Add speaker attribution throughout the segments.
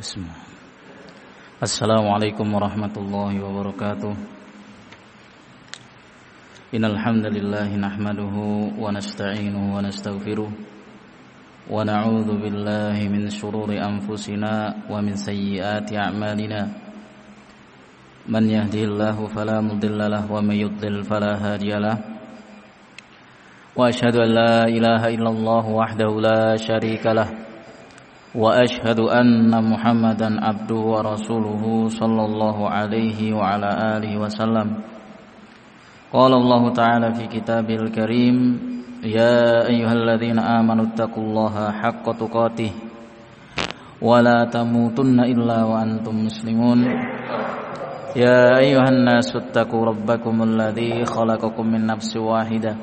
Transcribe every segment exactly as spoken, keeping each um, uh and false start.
Speaker 1: Bismillah. Assalamualaikum warahmatullahi wabarakatuh. Innal hamdalillah nahmaduhu wa nasta'inuhu wa nastaghfiruh wa na'udzu billahi min shururi anfusina wa min sayyiati a'malina. Man yahdihillahu fala mudilla lahu wa may yudlil fala hadiyalah. Wa asyhadu an la ilaha illallah wahdahu la syarika lah. Wa ashhadu anna Muhammadan abduhu wa rasuluhu sallallahu alaihi wa ala alihi wasallam. Qala Allah ta'ala fi kitabil karim, ya ayyuhalladzina amanu taqullaha haqqa tuqatih wa la tamutunna illa wa antum muslimun. Ya ayyuhan nasu taqu rabbakumul ladzi khalaqakum min nafsin wahidah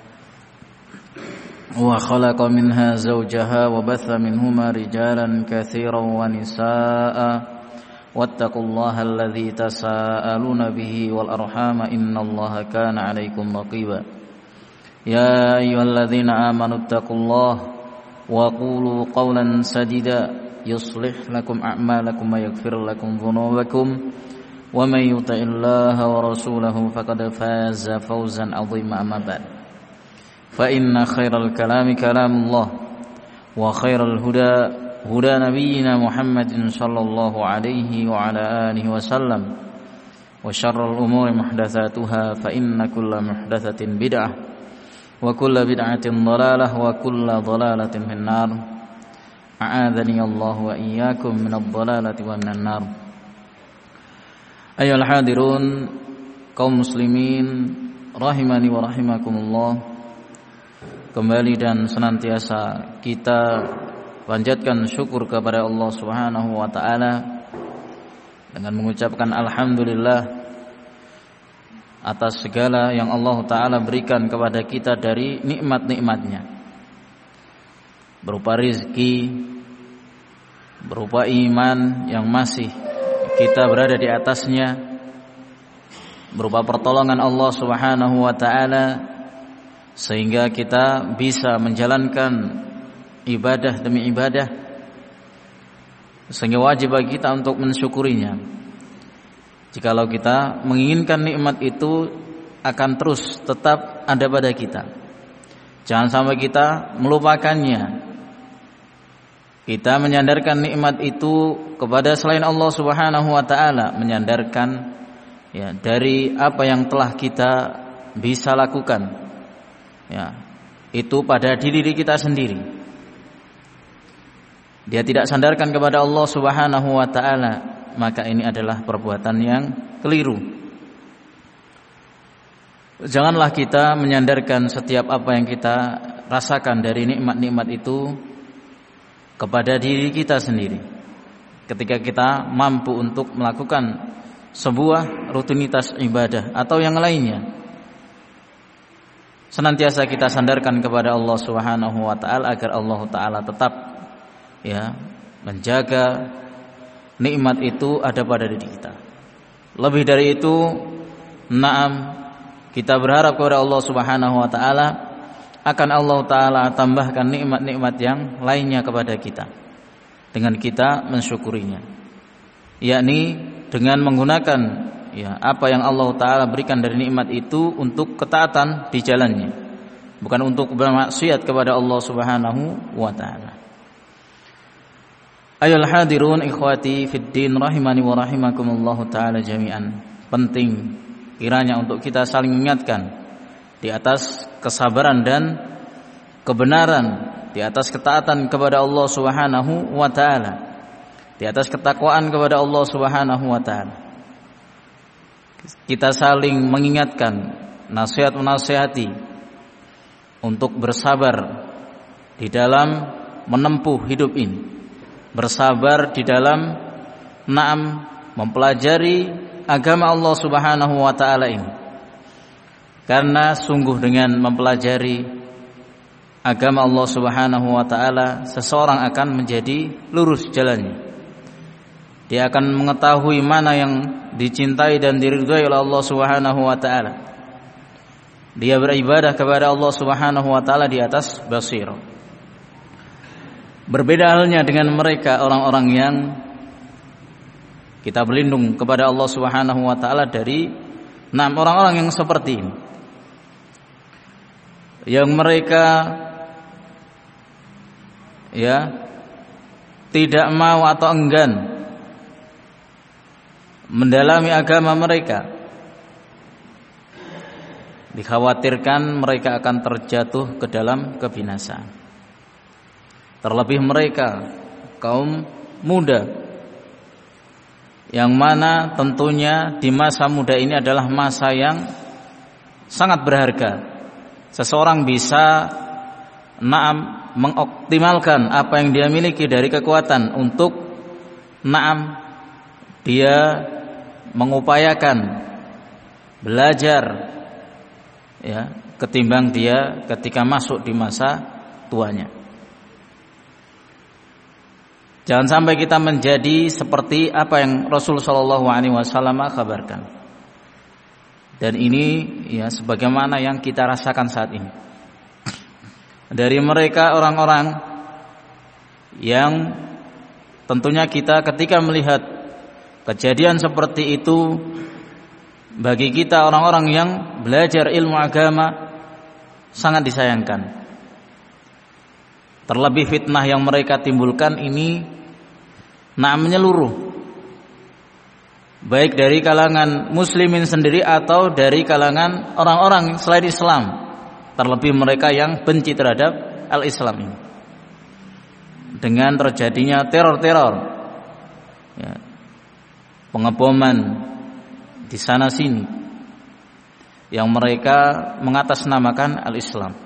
Speaker 1: wa khalaqa minha zawjaha wa batha minhuma rijalan katsiran wa nisaa'a wattaqullaha alladzi tasaaluna bihi wal arhama innallaha kana 'alaikum raqiba. Ya ayyuhalladzina amanu taqullaha wa qulu qawlan sadida yuslih lakum a'malakum wa yaghfir lakum dhunubakum wa may yuti'illaha wa rasulahu faqad faza fawzan 'azima. Amma ba'd. Fa inna khairal kalami kalamullah wa khairal huda huda nabiyyina Muhammadin sallallahu alaihi wa ala alihi wasallam wa syarrul umuri muhdatsatuha fa inna kulla muhdatsatin bid'ah wa kulla bid'atin dhalalah wa kulla dhalalatin finnar. A'adzani Allah wa iyyakum minadh dhalalati wa minan nar. Ayyuhal hadirun kaum muslimin rahimani wa rahimakumullah. Kembali dan senantiasa kita panjatkan syukur kepada Allah Subhanahu wa taala dengan mengucapkan alhamdulillah atas segala yang Allah taala berikan kepada kita dari nikmat-nikmatnya, berupa rizki, berupa iman yang masih kita berada di atasnya, berupa pertolongan Allah Subhanahu wa taala sehingga kita bisa menjalankan ibadah demi ibadah, sehingga wajib bagi kita untuk mensyukurinya. Jikalau kita menginginkan nikmat itu akan terus tetap ada pada kita, jangan sampai kita melupakannya. Kita menyandarkan nikmat itu kepada selain Allah Subhanahu wa taala, menyandarkan ya dari apa yang telah kita bisa lakukan, ya, itu pada diri kita sendiri. Dia tidak sandarkan kepada Allah Subhanahu wa taala, maka ini adalah perbuatan yang keliru. Janganlah kita menyandarkan setiap apa yang kita rasakan dari nikmat-nikmat itu kepada diri kita sendiri. Ketika kita mampu untuk melakukan sebuah rutinitas ibadah atau yang lainnya, senantiasa kita sandarkan kepada Allah Subhanahu wa taala agar Allah taala tetap ya menjaga nikmat itu ada pada diri kita. Lebih dari itu, na'am, kita berharap kepada Allah Subhanahu wa taala akan Allah taala tambahkan nikmat-nikmat yang lainnya kepada kita dengan kita mensyukurinya, yakni dengan menggunakan ya apa yang Allah taala berikan dari nikmat itu untuk ketaatan di jalannya, bukan untuk bermaksiat kepada Allah Subhanahu wa taala. Ayyuhal hadirun ikhwati fid din rahimani wa rahimakumullah taala jami'an. Penting kiranya untuk kita saling mengingatkan di atas kesabaran dan kebenaran, di atas ketaatan kepada Allah Subhanahu wa taala, di atas ketakwaan kepada Allah Subhanahu wa taala. Kita saling mengingatkan, nasihat menasihati untuk bersabar di dalam menempuh hidup ini, bersabar di dalam na'am mempelajari agama Allah Subhanahu wa taala ini. Karena sungguh dengan mempelajari agama Allah Subhanahu wa taala, seseorang akan menjadi lurus jalannya. Dia akan mengetahui mana yang dicintai dan diridhai oleh Allah Subhanahu wa taala. Dia beribadah kepada Allah Subhanahu wa taala di atas basirah. Berbeda halnya dengan mereka orang-orang yang Kita berlindung kepada Allah Subhanahu wa taala dari enam orang-orang yang seperti ini. Yang mereka ya tidak mau atau enggan mendalami agama mereka. Dikhawatirkan mereka akan terjatuh ke dalam kebinasaan. Terlebih mereka kaum muda, yang mana tentunya di masa muda ini adalah masa yang sangat berharga. Seseorang bisa naam mengoptimalkan apa yang dia miliki dari kekuatan untuk naam dia mengupayakan belajar ya ketimbang dia ketika masuk di masa tuanya. Jangan sampai kita menjadi seperti apa yang Rasul sallallahu alaihi wasallam kabarkan. Dan ini ya sebagaimana yang kita rasakan saat ini. Dari mereka orang-orang yang tentunya kita ketika melihat kejadian seperti itu, bagi kita orang-orang yang belajar ilmu agama sangat disayangkan. Terlebih fitnah yang mereka timbulkan ini nah menyeluruh, baik dari kalangan muslimin sendiri atau dari kalangan orang-orang selain Islam, terlebih mereka yang benci terhadap al-Islam ini. Dengan terjadinya teror-teror ya, pengeboman di sana sini yang mereka mengatasnamakan al-Islam.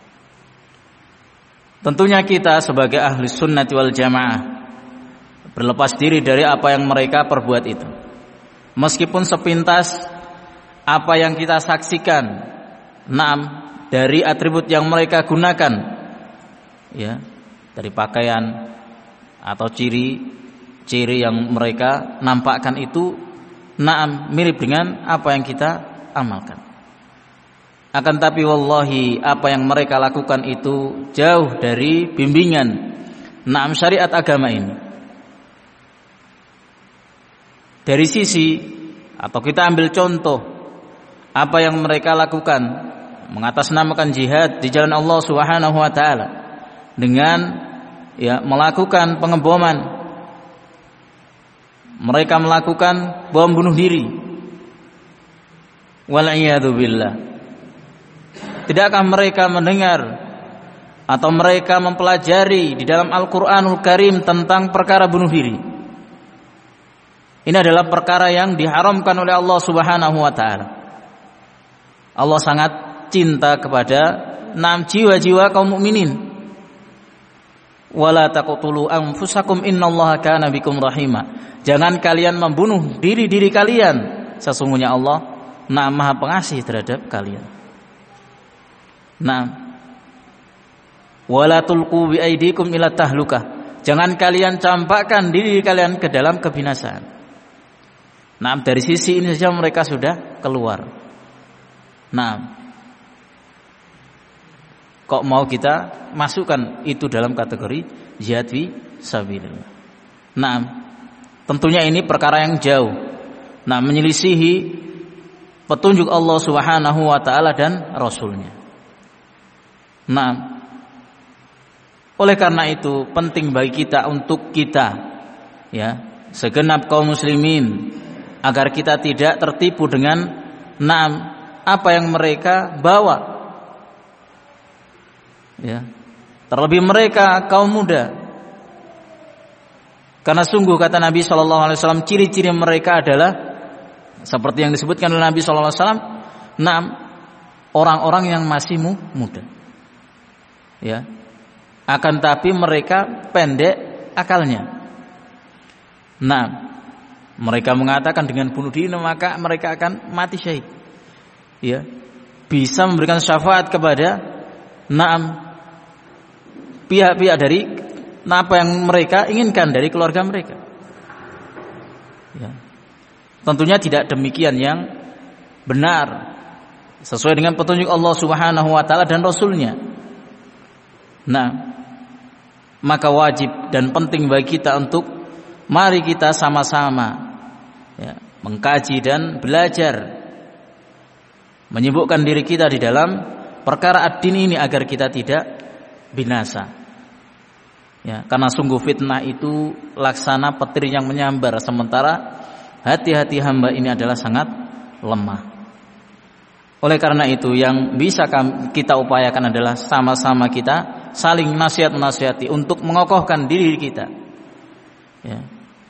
Speaker 1: Tentunya kita sebagai ahli sunnati wal jamaah berlepas diri dari apa yang mereka perbuat itu. Meskipun sepintas apa yang kita saksikan, naam dari atribut yang mereka gunakan, ya dari pakaian atau ciri-ciri yang mereka nampakkan itu, naam mirip dengan apa yang kita amalkan. Akan tapi wallahi apa yang mereka lakukan itu jauh dari bimbingan naam syariat agama ini. Dari sisi atau kita ambil contoh apa yang mereka lakukan mengatasnamakan jihad di jalan Allah Subhanahu wa taala dengan ya melakukan pengeboman. Mereka melakukan bom bunuh diri. Wal iyadu billah. Tidakkah mereka mendengar atau mereka mempelajari di dalam Al-Qur'anul Karim tentang perkara bunuh diri? Ini adalah perkara yang diharamkan oleh Allah Subhanahu wa taala. Allah sangat cinta kepada enam jiwa-jiwa kaum mukminin. Wala taqtulu anfusakum innallaha kana bikum rahima. Jangan kalian membunuh diri-diri kalian. Sesungguhnya Allah Nah Maha Pengasih terhadap kalian. Nah, wala tulqu bi aidikum ila tahlukah. Jangan kalian campakkan diri kalian ke dalam kebinasaan. Nah, dari sisi ini saja mereka sudah keluar. Nah, kok mau kita masukkan itu dalam kategori jihad fi sabilillah? Nah, tentunya ini perkara yang jauh. Nah, menyelisihi petunjuk Allah Subhanahu wa taala dan Rasulnya. Nah, oleh karena itu penting bagi kita untuk kita ya, segenap kaum muslimin agar kita tidak tertipu dengan naam apa yang mereka bawa. Ya. Terlebih mereka kaum muda. Karena sungguh kata Nabi sallallahu alaihi wasallam ciri-ciri mereka adalah seperti yang disebutkan oleh Nabi sallallahu alaihi wasallam, naam orang-orang yang masih muda. Ya. Akan tapi mereka pendek akalnya. Nah, mereka mengatakan dengan bunuh diri maka mereka akan mati syahid. Ya. Bisa memberikan syafaat kepada naam pihak-pihak dari apa yang mereka inginkan dari keluarga mereka. Ya. Tentunya tidak demikian yang benar sesuai dengan petunjuk Allah Subhanahu wa taala dan Rasulnya. Nah, maka wajib dan penting bagi kita untuk mari kita sama-sama ya, mengkaji dan belajar, menyibukkan diri kita di dalam perkara ad-din ini agar kita tidak binasa. Ya, karena sungguh fitnah itu laksana petir yang menyambar, sementara hati-hati hamba ini adalah sangat lemah. Oleh karena itu yang bisa kita upayakan adalah sama-sama kita saling nasihat-nasihati untuk mengokohkan diri kita. Ya.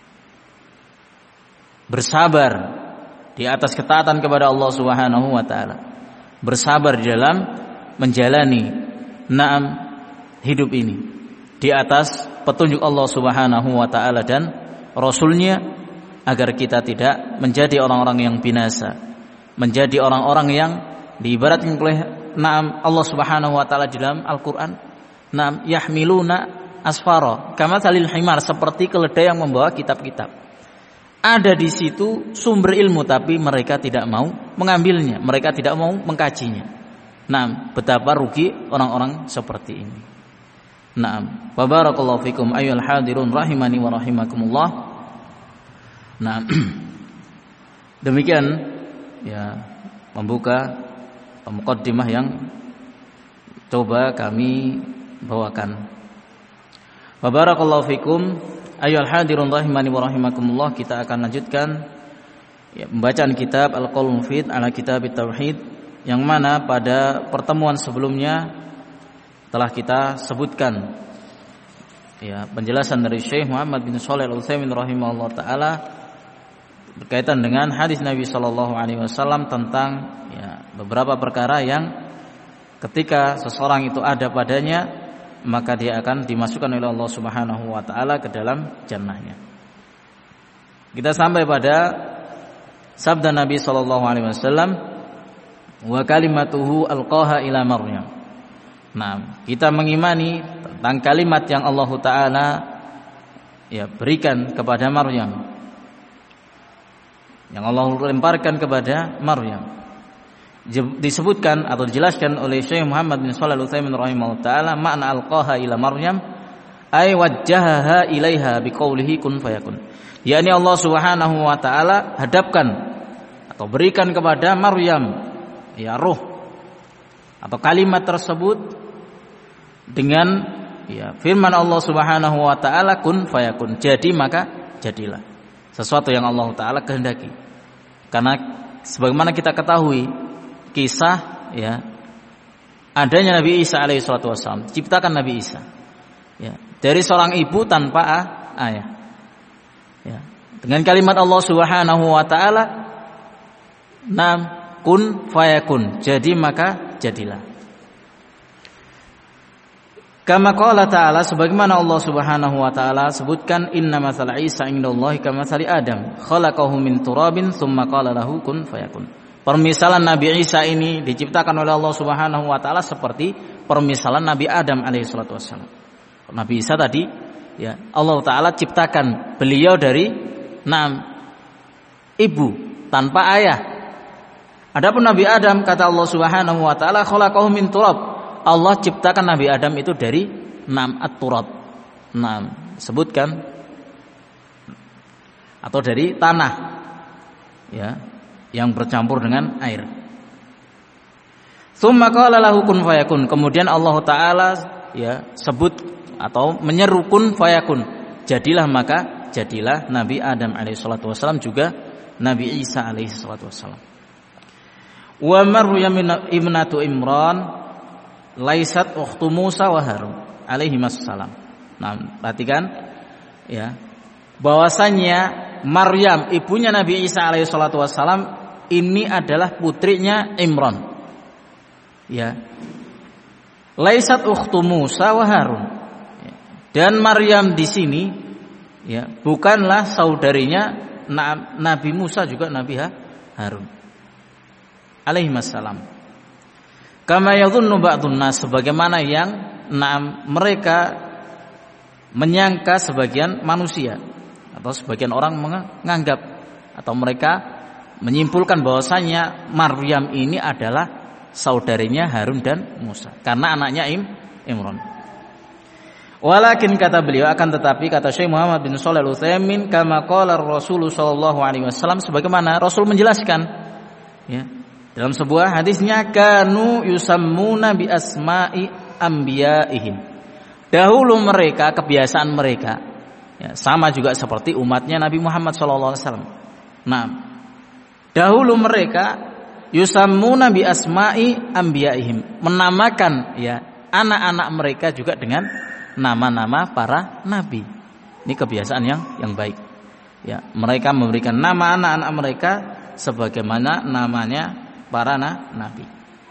Speaker 1: Bersabar di atas ketaatan kepada Allah Subhanahu wa taala. Bersabar di dalam menjalani naam hidup ini di atas petunjuk Allah Subhanahu wa taala dan Rasul-Nya, agar kita tidak menjadi orang-orang yang binasa, menjadi orang-orang yang diibaratkan oleh naam Allah Subhanahu wa taala di dalam Al-Qur'an, naam yahmiluna asfara kamatsalil himar, seperti keledai yang membawa kitab-kitab. Ada di situ sumber ilmu tapi mereka tidak mau mengambilnya, mereka tidak mau mengkajinya. Naam, betapa rugi orang-orang seperti ini. Naam, wa barakallahu fikum ayyuhal hadirun rahimani wa rahimakumullah. Nah, demikian ya membuka muqaddimah yang coba kami bawakan. Wa barakallahu fikum ayyuhal hadirun rahimani wa rahimakumullah. Kita akan lanjutkan ya, pembacaan kitab Al-Qaulul Mufid ala Kitabit Tauhid, yang mana pada pertemuan sebelumnya telah kita sebutkan ya penjelasan dari Syekh Muhammad bin Shalih Al-Utsaimin rahimahullah taala berkaitan dengan hadis Nabi sallallahu alaihi wasallam tentang ya beberapa perkara yang ketika seseorang itu ada padanya maka dia akan dimasukkan oleh Allah Subhanahu wa taala ke dalam jannahnya. Kita sampai pada sabda Nabi sallallahu alaihi wasallam, wa kalimatuhu alqaha ila Maryam. Nah, kita mengimani tentang kalimat yang Allah taala ya berikan kepada Maryam, yang Allah lemparkan kepada Maryam. Disebutkan atau dijelaskan oleh Syekh Muhammad bin Shalih Al-Utsaimin rahimahullah taala, makna alqaha ila Maryam ay wajjahaha ilaiha biqaulihi kun fayakun. yakni Allah Subhanahu wa taala hadapkan atau berikan kepada Maryam ya ruh atau kalimat tersebut dengan ya firman Allah Subhanahu wa taala kun fayakun, jadi maka jadilah, sesuatu yang Allah taala kehendaki. Karena sebagaimana kita ketahui kisah ya adanya Nabi Isa alaihi salatu wasallam, ciptakan Nabi Isa ya dari seorang ibu tanpa ayah ya, dengan kalimat Allah Subhanahu wa taala nam kun fayakun, jadi maka jadilah. Kama qala ta'ala, sebagaimana Allah Subhanahu wa taala sebutkan, inna matsala Isa indallahi kamatsali Adam khalaqahu min turabin tsumma qala lahu kun fayakun. Permisalan Nabi Isa ini diciptakan oleh Allah Subhanahu wa taala seperti permisalan Nabi Adam alaihi salatu wassalam. Nabi Isa tadi ya Allah taala ciptakan beliau dari enam ibu tanpa ayah. Adapun Nabi Adam, kata Allah Subhanahu wa taala, khalaqahu min turab. Allah ciptakan Nabi Adam itu dari enam at-turab. enam sebutkan atau dari tanah ya yang bercampur dengan air. Tsumma qala lahu kun fayakun. Kemudian Allah taala ya sebut atau menyeru kun fayakun. Jadilah maka jadilah Nabi Adam alaihi salatu wasallam, juga Nabi Isa alaihi salatu wasallam. Wa Maryam ibnatu Imran laisat ukhtu Musa wa Harun alaihi wassalam. Nah, perhatikan ya bahwasanya Maryam ibunya Nabi Isa alaihi salatu wassalam ini adalah putrinya Imran. Ya. Laisat ukhtu Musa wa Harun. Dan Maryam di sini ya bukanlah saudarinya Nabi Musa juga Nabi Harun alaihi wassalam. Kama yadhunnu ba'dun nas, sebagaimana yang nah, mereka menyangka sebagian manusia atau sebagian orang menganggap atau mereka menyimpulkan bahwasanya Maryam ini adalah saudarinya Harun dan Musa karena anaknya Im, Imran. Walakin kata beliau, akan tetapi kata Syekh Muhammad bin Shalih Al-Utsaimin, kama qala Rasul sallallahu alaihi wasallam, sebagaimana Rasul menjelaskan ya dalam sebuah hadisnya, kanu yusammuna bi asma'i anbiya'ihim. Dahulu mereka, kebiasaan mereka ya, sama juga seperti umatnya Nabi Muhammad sallallahu alaihi wasallam. Nah, dahulu mereka yusammuna bi asma'i anbiya'ihim, menamakan ya anak-anak mereka juga dengan nama-nama para nabi. Ini kebiasaan yang yang baik. Ya, mereka memberikan nama anak-anak mereka sebagaimana namanya para na, nabi.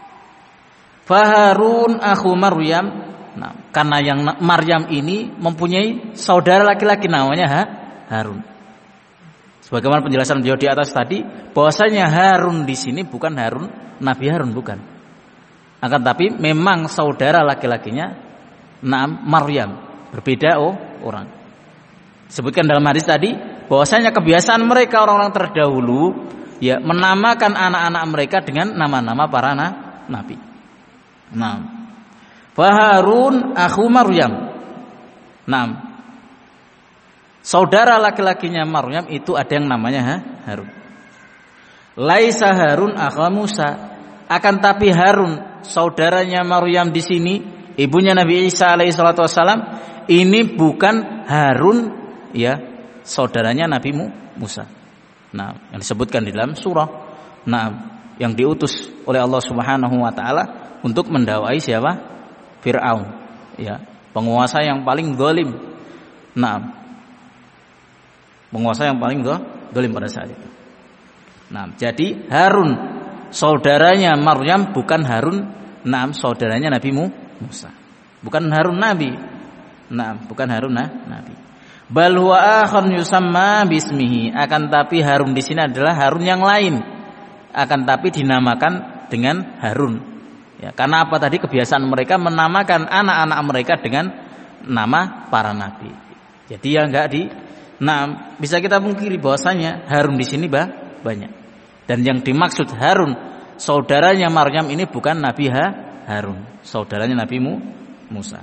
Speaker 1: Faharun akhu Maryam. Nah, karena yang Maryam ini mempunyai saudara laki-laki namanya ha, Harun. Sebagaimana penjelasan beliau di atas tadi, bahwasanya Harun di sini bukan Harun Nabi Harun, bukan. Akan tapi memang saudara laki-lakinya Naam Maryam, berbeda oh orang. Sebutkan dalam hadis tadi bahwasanya kebiasaan mereka orang-orang terdahulu ya menamakan anak-anak mereka dengan nama-nama para na, nabi. Naam. Fa Harun akhu Maryam. Naam. Saudara laki-lakinya Maryam itu ada yang namanya ha, Harun. Laisa Harun akhu Musa. Akan tapi Harun saudaranya Maryam di sini, ibunya Nabi Isa alaihi salatu wassalam, ini bukan Harun ya saudaranya Nabi Musa. Nah, yang disebutkan di dalam surah, nah, yang diutus oleh Allah Subhanahu wa taala untuk mendakwai siapa? Firaun, ya, penguasa yang paling zalim. Nah, penguasa yang paling zalim pada saat itu. Nah, jadi Harun saudaranya Maryam bukan Harun, nah, saudaranya Nabi Musa. Bukan Harun Nabi. Nah, bukan Harun nah, Nabi. Bal huwa akhar yusamma bismihi. Akan tapi Harun di sini adalah Harun yang lain. Akan tapi dinamakan dengan Harun. Ya, karena apa tadi kebiasaan mereka menamakan anak-anak mereka dengan nama para nabi. Jadi ya enggak di nah, bisa kita pungkiri bahwasanya Harun di sini bah, banyak. Dan yang dimaksud Harun saudaranya Maryam ini bukan Nabi ha, Harun, saudaranya Nabi Musa.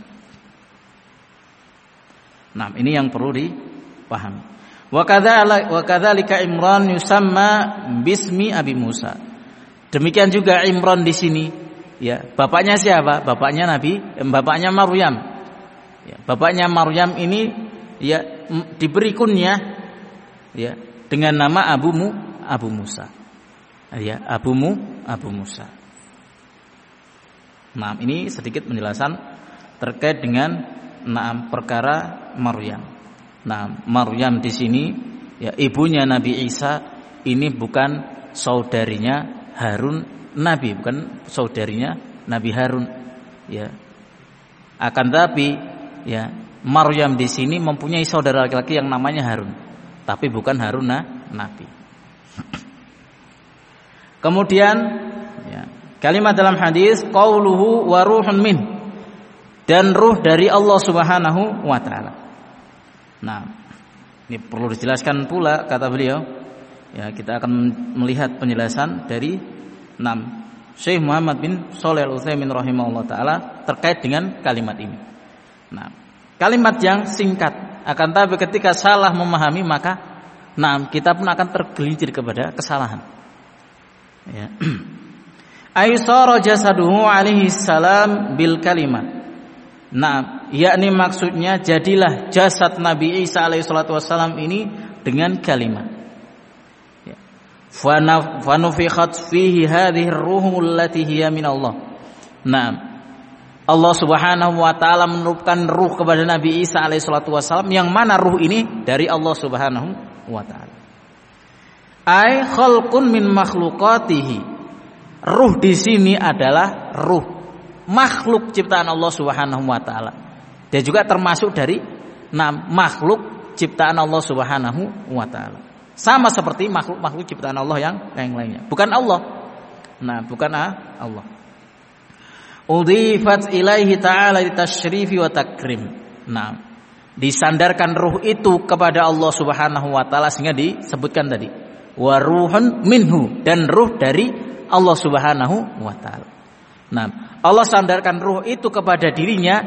Speaker 1: Nah, ini yang perlu dipahami. Wa kadzalika Imran yusamma bismi Abi Musa. Demikian juga Imran di sini, ya, bapaknya siapa? Bapaknya Nabi, eh, bapaknya Maryam. Ya, bapaknya Maryam ini ya diberi kunyah ya dengan nama Abu Mu, Abu Musa. Ya, Abu Mu, Abu Musa. Nah, ini sedikit penjelasan terkait dengan nah, perkara Maryam. Nah, Maryam di sini ya ibunya Nabi Isa ini bukan saudarinya Harun Nabi, bukan saudarinya Nabi Harun. Ya. Akan tapi ya Maryam di sini mempunyai saudara laki-laki yang namanya Harun, tapi bukan Harun nah, Nabi. Kemudian ya, kalimat dalam hadis qauluhu wa ruhun min, dan ruh dari Allah Subhanahu wa taala. Nah, ini perlu dijelaskan pula kata beliau. Ya, kita akan melihat penjelasan dari enam Syekh Muhammad bin Shalih Al-Utsaimin rahimahullah taala terkait dengan kalimat ini. Nah, kalimat yang singkat, akan tapi ketika salah memahami maka nah kita pun akan tergelincir kepada kesalahan. Ya. Aisara jasaduhu alaihi salam bil kalimat. Nah, yakni maksudnya jadilah jasad Nabi Isa alaihi salatu wassalam ini dengan kalimat. Ya. Fanufikhat fihi hadhihi ar-ruhul lati hiya min Allah. Nah, Allah Subhanahu wa taala menurunkan ruh kepada Nabi Isa alaihi salatu wassalam, yang mana ruh ini dari Allah Subhanahu wa taala. Ai khalqun min makhluqatihi. Ruh di sini adalah ruh makhluk ciptaan Allah Subhanahu wa taala. Dia juga termasuk dari enam makhluk ciptaan Allah Subhanahu wa taala. Sama seperti makhluk-makhluk ciptaan Allah yang yang lainnya. Bukan Allah. Nah, bukan Allah. Udhifat ilaihi ta'ala litasyrifi wa takrim. Nah, disandarkan ruh itu kepada Allah Subhanahu wa taala sehingga disebutkan tadi wa ruhun minhu, dan ruh dari Allah Subhanahu wa taala. Nah, Allah sandarkan ruh itu kepada dirinya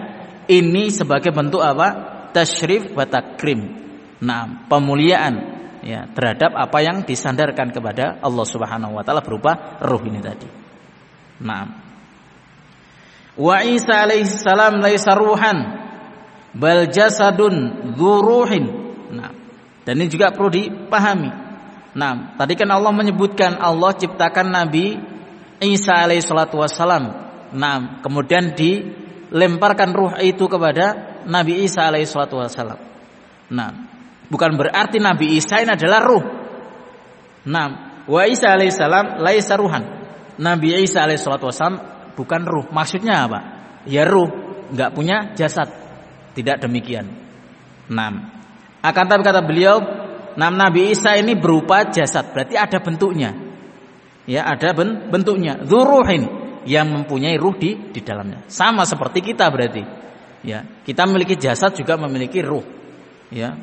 Speaker 1: Ini sebagai bentuk apa? Tasyrif wa takrim. Nah, pemuliaan ya terhadap apa yang disandarkan kepada Allah Subhanahu wa taala berupa ruh ini tadi. Nah. Wa Isa alaihi salam laisa ruhan bal jasadun dzu ruhin. Nah, dan ini juga perlu dipahami. Nah, tadi kan Allah menyebutkan Allah ciptakan Nabi Isa alaihi salatu wassalam. Nah, kemudian dilemparkan ruh itu kepada Nabi Isa alaihi salatu wassalam. Nah, bukan berarti Nabi Isa ini adalah ruh. Nah, wa Isa alaihi salam laisa ruhan. Nabi Isa alaihi salatu wassalam bukan ruh. Maksudnya apa? Ya ruh, enggak punya jasad. Tidak demikian. Nah, akan tapi kata beliau, nah, Nabi Isa ini berupa jasad, berarti ada bentuknya. Ya, ada ben, bentuknya. Dzuruhin, yang mempunyai ruh di di dalamnya. Sama seperti kita berarti. Ya, kita memiliki jasad juga memiliki ruh. Ya.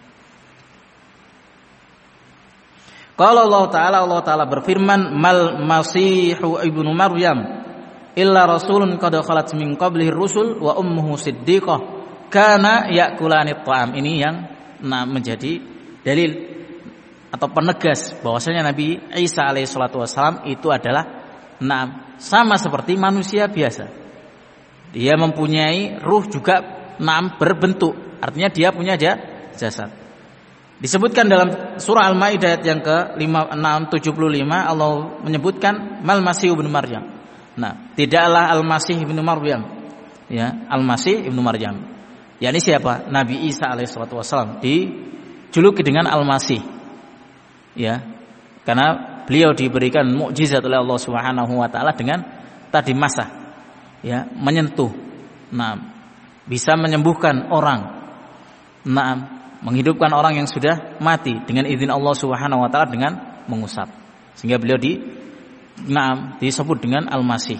Speaker 1: Qala Allah Ta'ala, Allah Ta'ala berfirman, mal masihu ibnu Maryam illa rasulun qad khalat min qablihi rusul wa ummuhu siddiqah kana yakulani ta'am. Ini yang nah, menjadi dalil atau penegas bahwasanya Nabi Isa alaihi salatu wasallam itu adalah nah, sama seperti manusia biasa. Dia mempunyai ruh juga nah, berbentuk. Artinya dia punya jasad. Disebutkan dalam surah Al-Maidah ayat yang ke enam tujuh puluh lima Allah menyebutkan mal masih ibnu Maryam. Nah, tidaklah Al-Masih ibnu Maryam. Ya, Al-Masih ibnu Maryam. yakni siapa? Nabi Isa alaihissalatu wassalam dijuluki dengan Al-Masih. Ya. Karena beliau diberikan mukjizat oleh Allah Subhanahu wa taala dengan tadi masa. Ya, menyentuh. Nah, bisa menyembuhkan orang. Nah, menghidupkan orang yang sudah mati dengan izin Allah Subhanahu wa taala dengan mengusap. Sehingga beliau di nah, disebut dengan Al-Masih.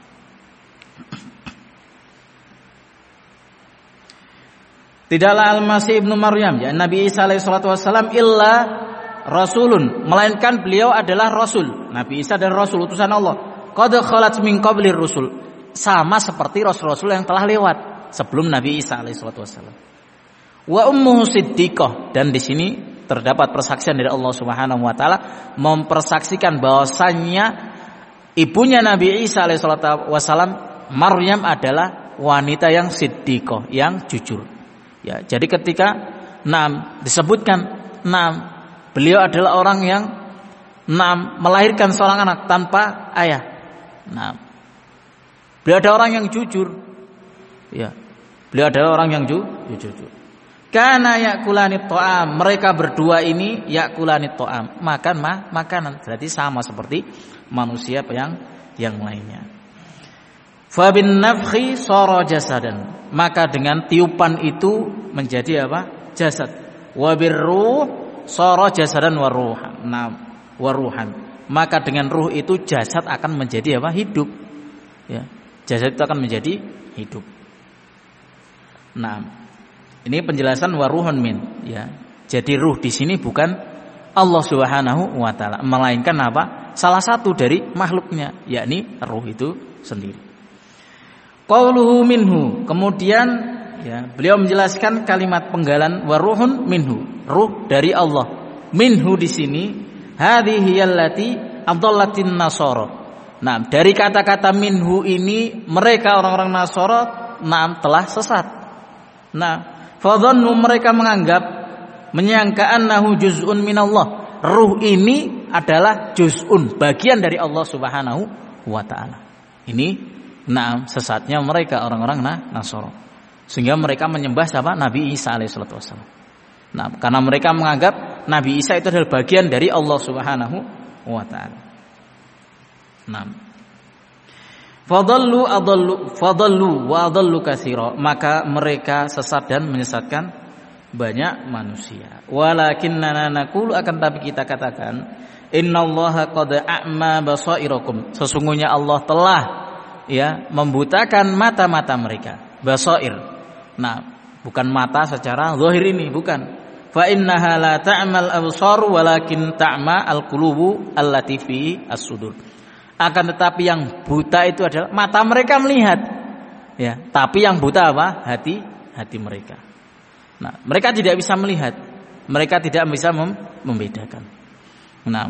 Speaker 1: Tidaklah Al-Masih ibnu Maryam, ya Nabi Isa alaihissalatu wassalam illa rasulun, melainkan beliau adalah rasul. Nabi Isa adalah rasul utusan Allah. Qad khalat min qablir rusul, sama seperti rasul-rasul yang telah lewat sebelum Nabi Isa alaihissalatu wassalam. Wa ummuhu siddiqah, dan di sini terdapat persaksian dari Allah Subhanahu wa taala mempersaksikan bahwasannya ibunya Nabi Isa alaihissalatu wassalam Maryam adalah wanita yang siddiqah, yang jujur. Ya, jadi ketika enam disebutkan enam beliau adalah orang yang enam melahirkan seorang anak tanpa ayah. Nah, beliau adalah orang yang jujur. Ya, beliau adalah orang yang ju, jujur. Karena yakulani ta'am, mereka berdua ini yakulani ta'am, makan mah makanan, berarti sama seperti manusia yang yang lainnya. Fa bin nafkhi sara jasadan, maka dengan tiupan itu menjadi apa? Jasad. Wa birruh sara jasadan wa ruhan. Nah, wa ruhan. Maka dengan ruh itu jasad akan menjadi apa? Hidup. Ya. Jasad itu akan menjadi hidup. Nah, ini penjelasan wa ruhun min, ya. Jadi ruh di sini bukan Allah Subhanahu wa taala, melainkan apa? Salah satu dari makhluknya, yakni ruh itu sendiri. Qauluhu minhu, kemudian ya, beliau menjelaskan kalimat penggalan wa ruhun minhu, ruh dari Allah. Minhu di sini hadhihi allati adallatin nasara. Nah, dari kata-kata minhu ini mereka orang-orang Nasara nah, telah sesat. Nah, fadhannu, mereka menganggap, menyangka annahu juz'un minallah, ruh ini adalah juz'un, bagian dari Allah Subhanahu wa taala. Ini nah sesatnya mereka orang-orang nah, Nasara. Sehingga mereka menyembah siapa? Nabi Isa alaihissalatu wassalam. Nah, karena mereka menganggap Nabi Isa itu adalah bagian dari Allah Subhanahu wa taala. Nah, fadallu adallu fadallu wa adallu katsira, maka mereka sesat dan menyesatkan banyak manusia. Walakinnana naqulu, akan tapi kita katakan, innallaha qad a'ma basairakum, sesungguhnya Allah telah ya membutakan mata-mata mereka. Basair. Nah, bukan mata secara zahir ini, bukan. Fa innaha la ta'mal absar walakin ta'ma al-qulubu allati fi as-sudur. Akan tetapi yang buta itu adalah mata mereka melihat, Ya, tapi yang buta apa? Hati hati mereka. Nah, mereka tidak bisa melihat, mereka tidak bisa mem- membedakan. Nah,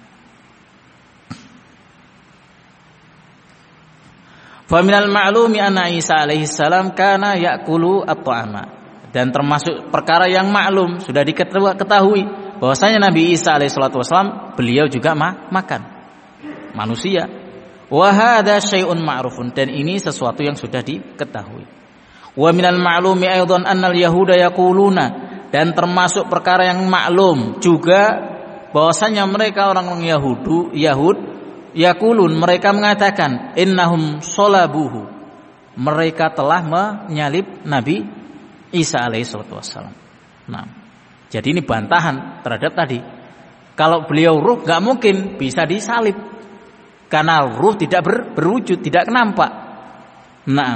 Speaker 1: fa minal ma'lumi anna Isa alaihi salam kana ya'kulu at-ta'ama. Dan termasuk perkara yang maklum, sudah diketahui bahwasanya Nabi Isa alaihi salatu wasallam beliau juga ma- makan manusia. Wa hadza syai'un ma'rufun, dan ini sesuatu yang sudah diketahui. Wa minal ma'lumi aidan annal yahuda yaquluna, dan termasuk perkara yang maklum juga bahwasanya mereka orang-orang Yahudu Yahud yaqulun, mereka mengatakan innahum sholabuhu, mereka telah menyalib Nabi Isa alaihi salatu wassalam. Nah, jadi ini bantahan terhadap tadi. Kalau beliau ruh nggak mungkin bisa disalib, karena ruh tidak ber, berwujud, tidak nampak. Nah,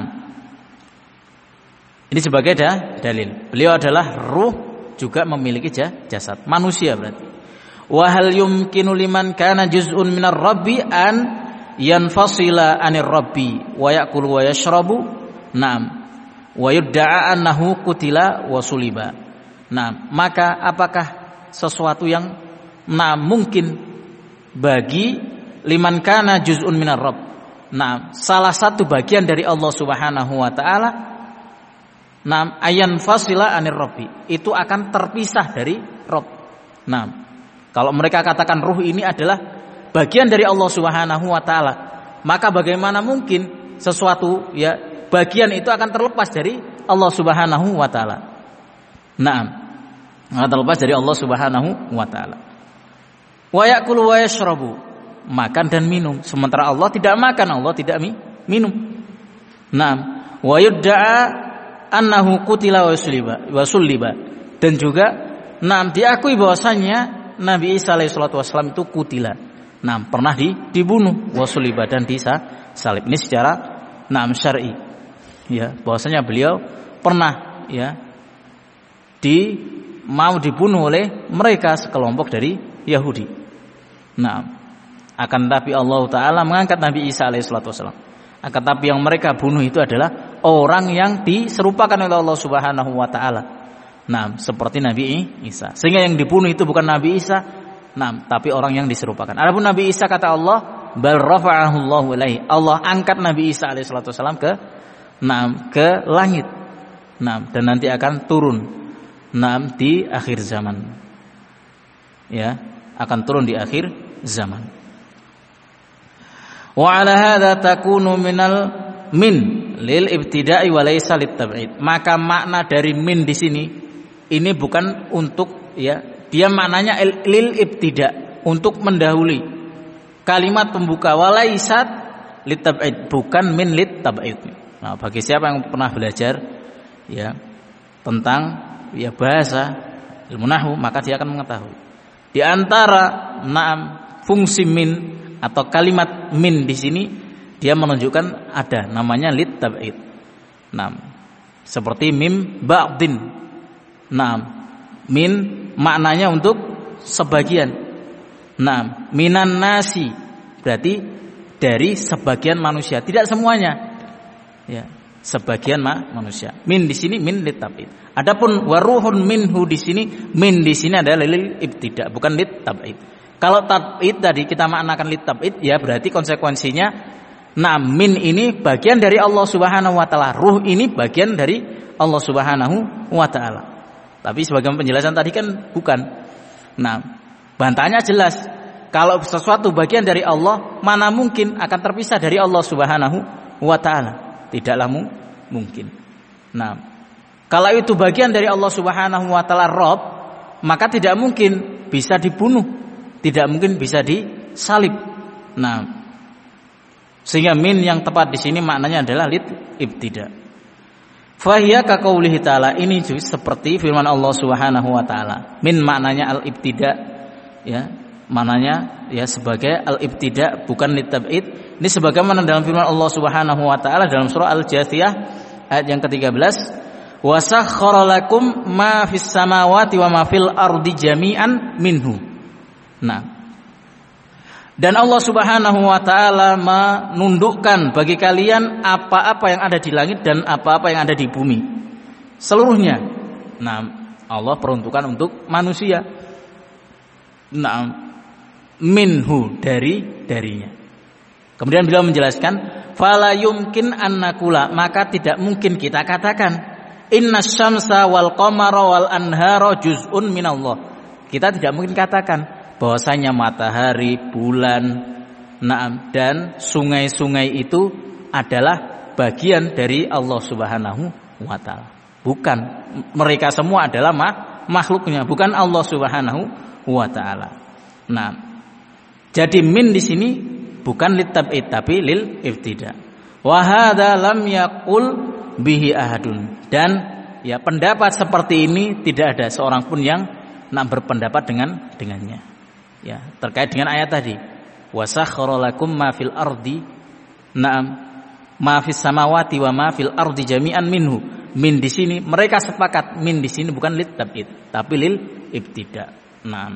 Speaker 1: ini sebagai dah, dalil. Beliau adalah ruh juga memiliki jasad manusia berarti. Wa hal yumkinu liman kana juz'un minar rabbi an yanfasila anir rabbi wa ya'kulu wa yashrabu. Naam. Wa yudda'a annahu qutila wa suliba. Nah, maka apakah sesuatu yang nah mungkin bagi liman kana juz'un minar rabb. Nah, salah satu bagian dari Allah Subhanahu wa taala, nah ayan fasila anir rabbi, itu akan terpisah dari Rabb. Nah, kalau mereka katakan ruh ini adalah bagian dari Allah Subhanahu wa taala, maka bagaimana mungkin sesuatu ya bagian itu akan terlepas dari Allah Subhanahu wa taala. Naam. Akan terlepas dari Allah Subhanahu wa taala. Wa ya'kulu wa yashrabu, makan dan minum, sementara Allah tidak makan, Allah tidak minum. Naam. Wa yudda'a annahu qutila wa suliba wa suliba, dan juga naam diakui bahwasanya Nabi Isa alaihi salatu wasallam itu kutila. Naam, pernah di, dibunuh wa suliba, dan disalib. Ini secara naam syar'i. Ya, bahwasanya beliau pernah ya di mau dibunuh oleh mereka sekelompok dari Yahudi. Nah, akan tapi Allah taala mengangkat Nabi Isa alaihi salatu wasallam. Akan tapi yang mereka bunuh itu adalah orang yang diserupakan oleh Allah Subhanahu wa taala. Nah, seperti Nabi Isa. Sehingga yang dibunuh itu bukan Nabi Isa, nah, tapi orang yang diserupakan. Adapun Nabi Isa, kata Allah, bal rafa'ahu Allahu ilaihi. Allah angkat Nabi Isa alaihi salatu wasallam ke Naam ke langit. Naam, dan nanti akan turun. Naam di akhir zaman. Ya, akan turun di akhir zaman. Wa ala hadza takunu minal min lil ibtida'i wa laysa lit tab'id. Maka makna dari min di sini ini bukan untuk ya, dia maknanya lil ibtida', untuk mendahului. Kalimat pembuka wa laysat lit tab'id, bukan min lit tab'id. Nah, bagi siapa yang pernah belajar ya tentang ya bahasa ilmu nahwu, maka dia akan mengetahui di antara naam fungsi min atau kalimat min di sini dia menunjukkan ada namanya lit tab'id. Naam, seperti mim ba'din. Naam, min maknanya untuk sebagian. Naam, minan nasi berarti dari sebagian manusia, tidak semuanya. Ya, sebagian ma manusia. Min di sini min lit tab'id. Adapun waruhun minhu di sini, min di sini adalah lil ibtida, bukan lit tab'id. Kalau tab'id tadi kita maknakan lit tab'id, ya berarti konsekuensinya nah min ini bagian dari Allah Subhanahu wa taala, ruh ini bagian dari Allah Subhanahu wa taala. Tapi sebagai penjelasan tadi kan bukan. Nah, bantahannya jelas. Kalau sesuatu bagian dari Allah, mana mungkin akan terpisah dari Allah Subhanahu wa taala? Tidaklah mungkin. Nah, kalau itu bagian dari Allah Subhanahu wa taala Rabb, maka tidak mungkin bisa dibunuh, tidak mungkin bisa disalib. Nah, sehingga min yang tepat di sini maknanya adalah lit ibtida. Fahiya ka qaulihi ta'ala, ini juga seperti firman Allah Subhanahu wa taala. Min maknanya al ibtida, ya, maknanya ya sebagai al ibtida, bukan lit tab'id. Ini sebagaimana dalam firman Allah Subhanahu wa taala dalam surah Al-Jathiyah ayat yang ketiga belas, wa sakhkhara lakum ma fis samawati wa ma fil ardi jami'an minhu. Nah, Dan Allah Subhanahu wa taala menundukkan bagi kalian apa-apa yang ada di langit dan apa-apa yang ada di bumi. Seluruhnya. Nah, Allah peruntukan untuk manusia. Nah, minhu dari darinya. Kemudian beliau menjelaskan, fala yumkin an naqula, maka tidak mungkin kita katakan innas syamsa wal qamara wal anhara juz'un minallah. Kita tidak mungkin katakan bahwasanya matahari, bulan, naam dan sungai-sungai itu adalah bagian dari Allah Subhanahu wa taala. Bukan, mereka semua adalah makhluknya, bukan Allah Subhanahu wa taala. Nah, jadi min di sini bukan litab'id tapi lil ibtida. Wa hadza lam yaqul bihi ahadun. Dan ya pendapat seperti ini tidak ada seorang pun yang nak berpendapat dengan dengannya. Ya, terkait dengan ayat tadi. Wa sakhkhara lakum ma fil ardi na'am ma fis samawati wa ma fil ardi jami'an minhu. Min di sini mereka sepakat min di sini bukan lit tab'id tapi lil ibtida. Naam.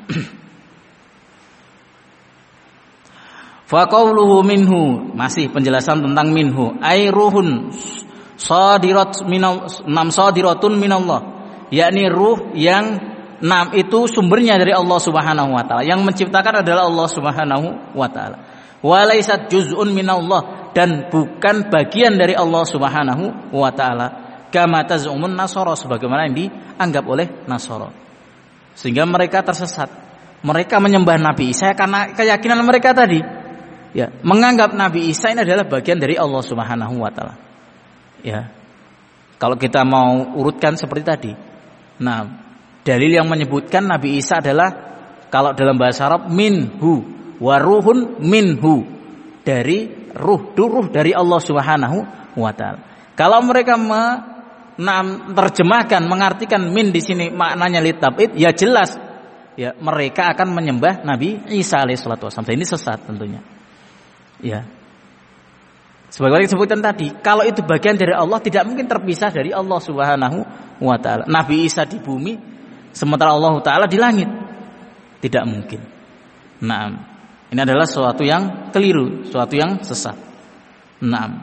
Speaker 1: Fa qawluhu minhu, masih penjelasan tentang minhu, ai ruhun sadirat minal nam sadiratun minallah, yakni ruh yang nam itu sumbernya dari Allah Subhanahu wa taala. Yang menciptakan adalah Allah Subhanahu wa taala. Wa laysat juz'un minallah, dan bukan bagian dari Allah Subhanahu wa taala. Kama tazumun nasara, sebagaimana yang dianggap oleh Nasara. Sehingga mereka tersesat. Mereka menyembah Nabi Isa karena keyakinan mereka tadi. Ya, menganggap Nabi Isa ini adalah bagian dari Allah Subhanahu wa taala. Ya. Kalau kita mau urutkan seperti tadi. Nah, dalil yang menyebutkan Nabi Isa adalah kalau dalam bahasa Arab minhu wa ruhun minhu, dari ruh, ruh dari Allah Subhanahu wa taala. Kalau mereka menerjemahkan, mengartikan min di sini maknanya litab'id, ya jelas ya mereka akan menyembah Nabi Isa alaihi salatu wasallam. Ini sesat tentunya. Ya. Sebagaimana disebutkan tadi, kalau itu bagian dari Allah tidak mungkin terpisah dari Allah Subhanahu wa taala. Nabi Isa di bumi sementara Allah Ta'ala di langit. Tidak mungkin. Naam. Ini adalah sesuatu yang keliru, sesuatu yang sesat. Naam.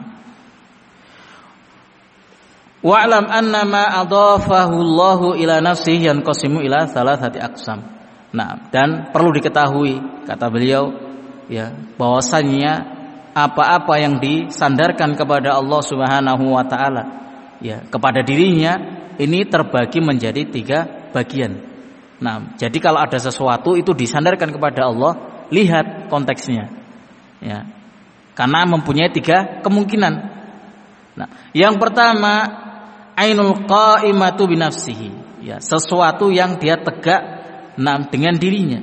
Speaker 1: Wa'lam anna ma adhafahu Allahu ila nafsihi yanqasimu ila thalathati aqsam. Naam. Dan perlu diketahui, kata beliau, ya, bahwasannya apa-apa yang disandarkan kepada Allah Subhanahu wa taala, ya, kepada dirinya, ini terbagi menjadi tiga bagian. Nah, jadi kalau ada sesuatu itu disandarkan kepada Allah, lihat konteksnya. Ya. Karena mempunyai tiga kemungkinan. Nah, yang pertama, ainul qa'imatu binafsihi, ya, sesuatu yang dia tegak nah, dengan dirinya.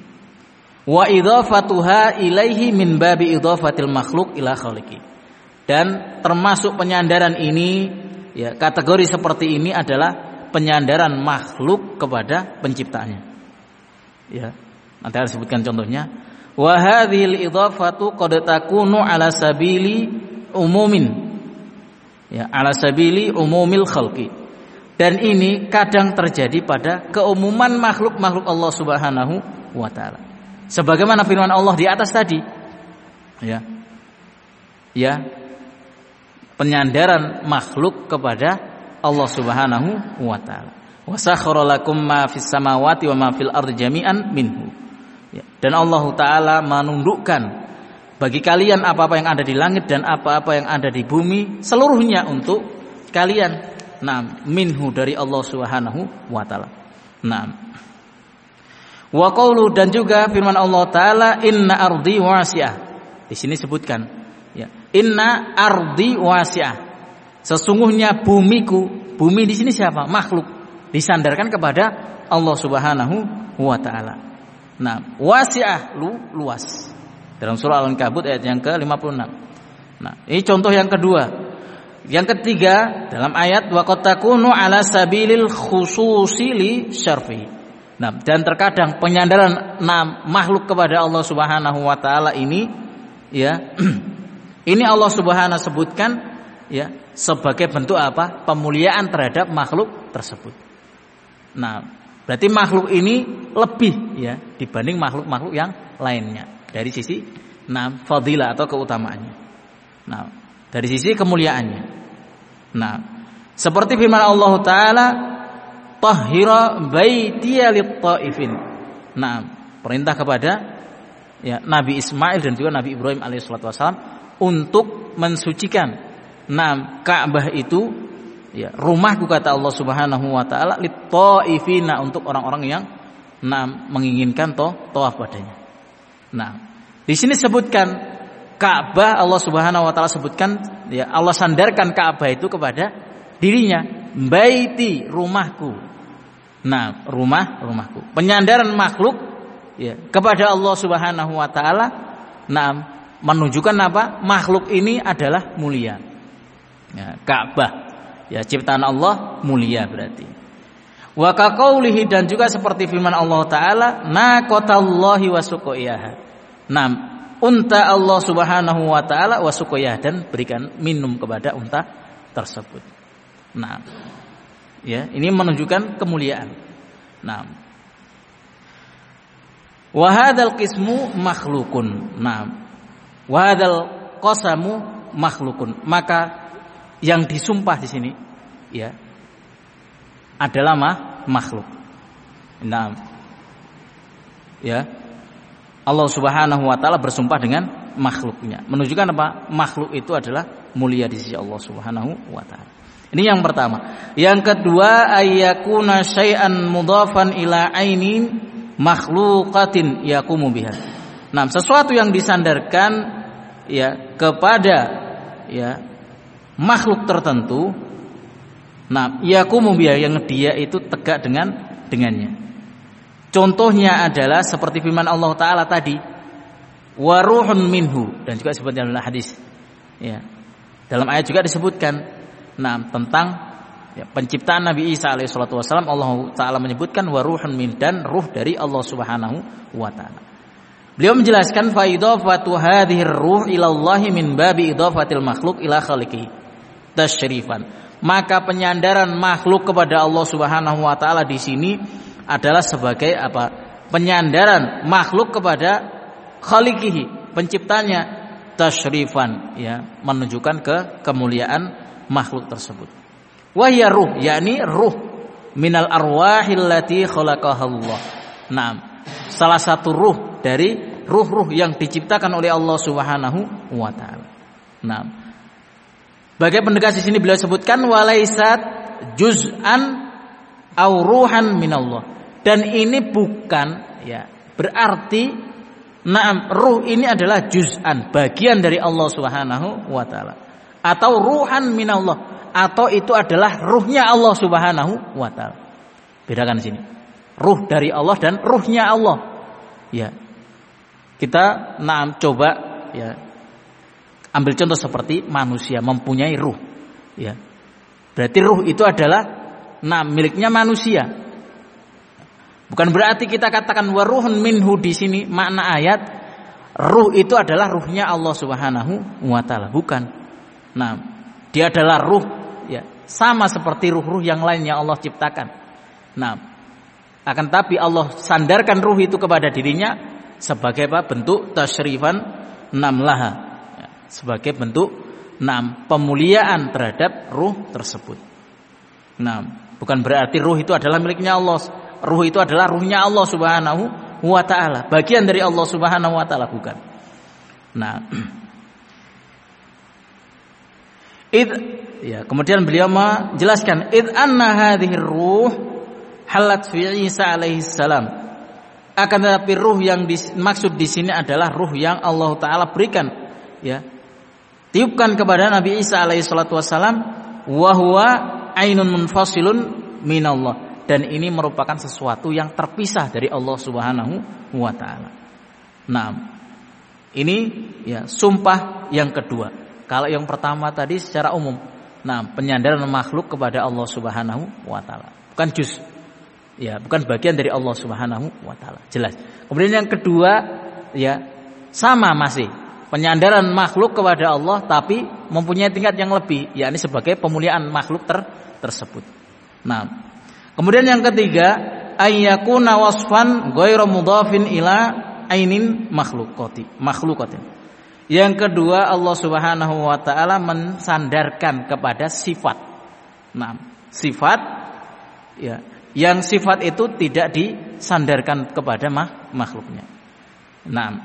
Speaker 1: Wa idhafatuha ilaihi min babi idhafatil makhluk ila khaliqi. Dan termasuk penyandaran ini, ya, kategori seperti ini adalah penyandaran makhluk kepada penciptanya. Ya, nanti harus sebutkan contohnya. Wa hadhil idhafatu qad takunu ala sabili umumin. Ya, ala sabili umumil khalqi. Dan ini kadang terjadi pada keumuman makhluk-makhluk Allah Subhanahu wa taala. Sebagaimana firman Allah di atas tadi. Ya. Ya. Penyandaran makhluk kepada Allah Subhanahu wa taala. Wa sakhkhara lakum ma fis samawati wa ma fil ardi jami'an minhu. Ya, dan Allah taala menundukkan bagi kalian apa-apa yang ada di langit dan apa-apa yang ada di bumi seluruhnya untuk kalian. Naam, minhu dari Allah Subhanahu wa taala. Naam. Wa qaulu, dan juga firman Allah taala, inna ardi wasi'ah. Di sini sebutkan, ya, inna ardi wasi'ah. Sesungguhnya bumiku, bumi di sini siapa? Makhluk, disandarkan kepada Allah Subhanahu wa taala. Nah, wasi'ah, lu, luas. Dalam surah Al-Ankabut ayat yang ke lima puluh enam. Nah, ini contoh yang kedua. Yang ketiga, dalam ayat wa qad takunu ala sabilil khususi li syarfi. Nah, dan terkadang penyandaran nah, makhluk kepada Allah Subhanahu wa taala ini, ya, ini Allah Subhanahu sebutkan, ya, sebagai bentuk apa? Pemuliaan terhadap makhluk tersebut. Nah, berarti makhluk ini lebih, ya, dibanding makhluk-makhluk yang lainnya. dari sisi nah fadilah atau keutamaannya. Nah, dari sisi kemuliaannya. Nah, seperti firman Allah Ta'ala, tahhira baitiya lit-taifin. Nah, perintah kepada ya Nabi Ismail dan juga Nabi Ibrahim alaihissalatu wassalam untuk mensucikan nah Ka'bah itu, ya rumahku kata Allah Subhanahu wa taala, lit-taifina, untuk orang-orang yang nah menginginkan to tawaf padanya. Nah, di sini sebutkan Ka'bah, Allah Subhanahu wa taala sebutkan, ya Allah sandarkan Ka'bah itu kepada dirinya, baiti, rumahku. Nah, rumah rumahku. Penyandaran makhluk ya kepada Allah Subhanahu wa taala, nah menunjukkan apa? Makhluk ini adalah mulia. Ya, Ka'bah ya ciptaan Allah mulia berarti. Wa kaqaulihi, dan juga seperti firman Allah Ta'ala, naqatallahi wa suqiyaha. Nah, unta Allah Subhanahu wa taala wa suqiyah, dan berikan minum kepada unta tersebut. Nah, ya, ini menunjukkan kemuliaan. Nah, wa hadzal qismu makhlukun. Nah, wa hadzal qasamu makhlukun. Maka yang disumpah di sini ya adalah mah, makhluk. Nah, ya Allah Subhanahu wa taala bersumpah dengan makhluknya, menunjukkan apa? Makhluk itu adalah mulia di sisi Allah Subhanahu wa taala. Ini yang pertama. Yang kedua, ayyakuna syai'an mudhafan ila ainin makhluqatin yaqumu biha. Nah, sesuatu yang disandarkan ya kepada ya makhluk tertentu, nah yaqumu biha, yang dia itu tegak dengan dengannya. Contohnya adalah seperti firman Allah Ta'ala tadi, wa ruhun minhu, dan juga disebutkan dalam hadis ya. Dalam ayat juga disebutkan nah tentang ya, penciptaan Nabi Isa alaihissalatu wassalam. Allah Ta'ala menyebutkan wa ruhun min, dan ruh dari Allah Subhanahu wa taala. Beliau menjelaskan fa idhafatu hadhihi ruh ila Allah min babi idhafatil makhluk ila khaliqihi tasyrifan. Maka penyandaran makhluk kepada Allah Subhanahu wa taala di sini adalah sebagai apa? Penyandaran makhluk kepada khaliqihi, penciptanya, tasyrifan ya, menunjukkan ke kemuliaan makhluk tersebut. Wahya ruh, yakni ruh minal arwahil lati khalaqaha Allah. Nah, salah satu ruh dari ruh-ruh yang diciptakan oleh Allah Subhanahu wa taala. Nah, sebagai penegas di sini beliau sebutkan walaisat juz'an au ruhan minallah. Dan ini bukan ya berarti na'am ruh ini adalah juz'an, bagian dari Allah Subhanahu wa taala, atau ruhan minallah, atau itu adalah ruhnya Allah Subhanahu wa taala. Bedakan di sini. Ruh dari Allah dan ruhnya Allah. Ya. Kita na'am coba ya ambil contoh seperti manusia mempunyai ruh. Ya. Berarti ruh itu adalah nah miliknya manusia. Bukan berarti kita katakan waruhun minhu di sini makna ayat ruh itu adalah ruhnya Allah Subhanahu wa taala, bukan. Nah, dia adalah ruh ya, sama seperti ruh-ruh yang lain yang Allah ciptakan. Nah, akan tapi Allah sandarkan ruh itu kepada dirinya sebagai apa? Bentuk tasyrifan namlaha. Ya, sebagai bentuk nam pemuliaan terhadap ruh tersebut. Nah, bukan berarti ruh itu adalah miliknya Allah. Ruh itu adalah ruhnya Allah Subhanahu wa taala, bagian dari Allah Subhanahu wa taala, bukan. Nah, id ya, kemudian beliau menjelaskan id anna hadhihi ruh halat fi Isa alaihi salam. Akan tetapi ruh yang dimaksud di sini adalah ruh yang Allah taala berikan ya, tiupkan kepada Nabi Isa alaihi salatu wasalam, wa huwa ainun munfasilun minallah. Dan ini merupakan sesuatu yang terpisah dari Allah Subhanahu wa taala. Nah, ini ya sumpah yang kedua. Kalau yang pertama tadi secara umum, nah penyandaran makhluk kepada Allah Subhanahu wa taala, bukan juz. Ya, bukan bagian dari Allah Subhanahu wa taala. Jelas. Kemudian yang kedua ya sama masih penyandaran makhluk kepada Allah tapi mempunyai tingkat yang lebih, yakni sebagai pemuliaan makhluk ter tersebut. Nah, kemudian yang ketiga ayyakuna wasfan ghairu mudhafin ila ainin makhluqati makhluqatin. Yang kedua, Allah Subhanahu wa taala mensandarkan kepada sifat. Nah, sifat ya, yang sifat itu tidak disandarkan kepada makhluknya. Nah,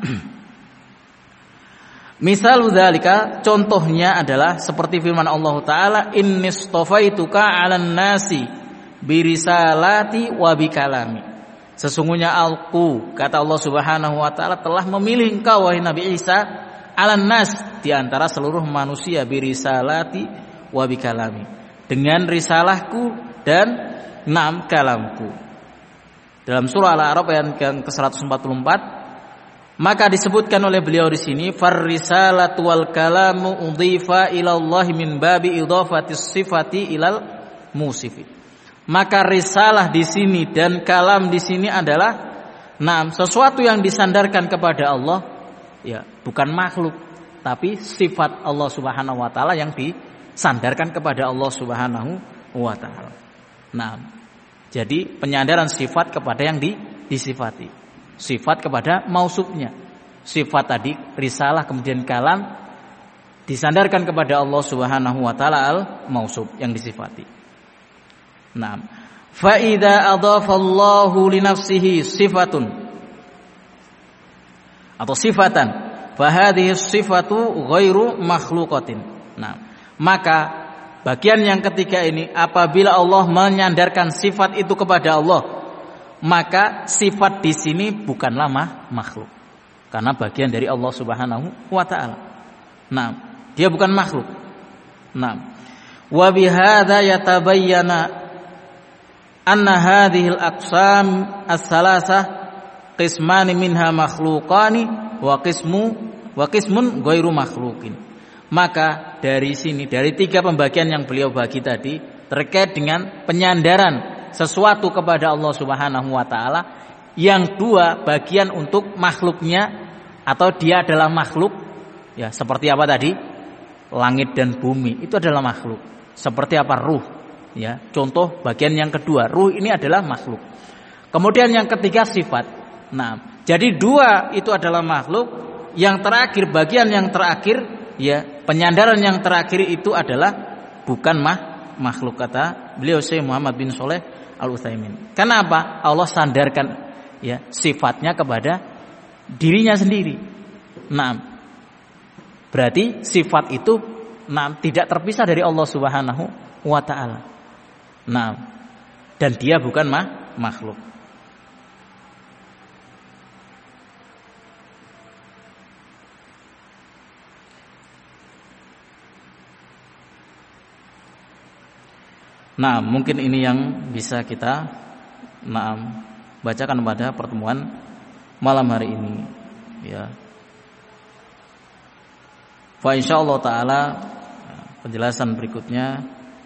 Speaker 1: misal dzalika, contohnya adalah seperti firman Allah taala, innistofaituka 'alan nasi birisalati wa bikalami. Sesungguhnya aku, kata Allah Subhanahu wa taala, telah memilih engkau wahai Nabi Isa 'alan nas, di antara seluruh manusia, birisalati wa bikalami, dengan risalahku dan enam kalamku. Dalam surah Al-A'raf ayat yang ke seratus empat puluh empat, maka disebutkan oleh beliau di sini, farrisalatu wal kalamu udhifa ila Allah min babi idhafatis sifati ilal musifi. Maka risalah di sini dan kalam di sini adalah enam sesuatu yang disandarkan kepada Allah, ya, bukan makhluk, tapi sifat Allah Subhanahu wa taala yang disandarkan kepada Allah Subhanahu wa taala. Nah, jadi penyandaran sifat kepada yang di, disifati. Sifat kepada mausufnya. Sifat tadi risalah kemudian kalam disandarkan kepada Allah Subhanahu wa taala al-mausuf yang disifati. Nah, fa idza adhafa Allahu li nafsihi sifatun atau sifatan, fa hadhihi sifatu ghairu makhluqatin. Nah, maka bagian yang ketiga ini, apabila Allah menyandarkan sifat itu kepada Allah, maka sifat di sini bukanlah makhluk, karena bagian dari Allah Subhanahu wa taala. Nah, dia bukan makhluk. Nah, wa bihadza yatabayyana anna hadhihi al-aqsam as-salasah qisman minha makhluqani wa qismu wa qismun ghairu makhluqin. Maka dari sini, dari tiga pembagian yang beliau bagi tadi terkait dengan penyandaran sesuatu kepada Allah Subhanahu wa taala, yang dua bagian untuk makhluknya atau dia adalah makhluk, ya, seperti apa tadi? Langit dan bumi itu adalah makhluk. Seperti apa? Ruh, ya. Contoh bagian yang kedua, ruh ini adalah makhluk. Kemudian yang ketiga sifat. Nah, jadi dua itu adalah makhluk, yang terakhir, bagian yang terakhir, ya, penyandaran yang terakhir itu adalah bukan mah, makhluk, kata beliau Syekh Muhammad bin Shalih Al-Utsaimin. Kenapa? Allah sandarkan, ya, sifatnya kepada dirinya sendiri. Nah, berarti sifat itu, nah, tidak terpisah dari Allah Subhanahu wa taala. Nah, dan dia bukan mah, makhluk. Nah, mungkin ini yang bisa kita nah, bacakan pada pertemuan malam hari ini, ya. Fa insyaallah taala penjelasan berikutnya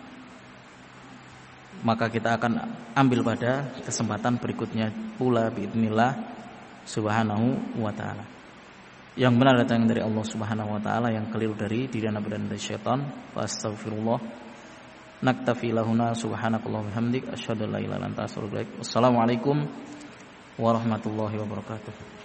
Speaker 1: maka kita akan ambil pada kesempatan berikutnya pula biidznillah subhanahu wa taala. Yang benar datang dari Allah Subhanahu wa taala, yang keliru dari diri anak dan dari syaitan. Astaghfirullah. Naktafi lahuna subhanakallahumma hamdik asyhadu an la ilaha illa anta astaghfiruka wa atubu ilaik. Wassalamualaikum warahmatullahi wabarakatuh.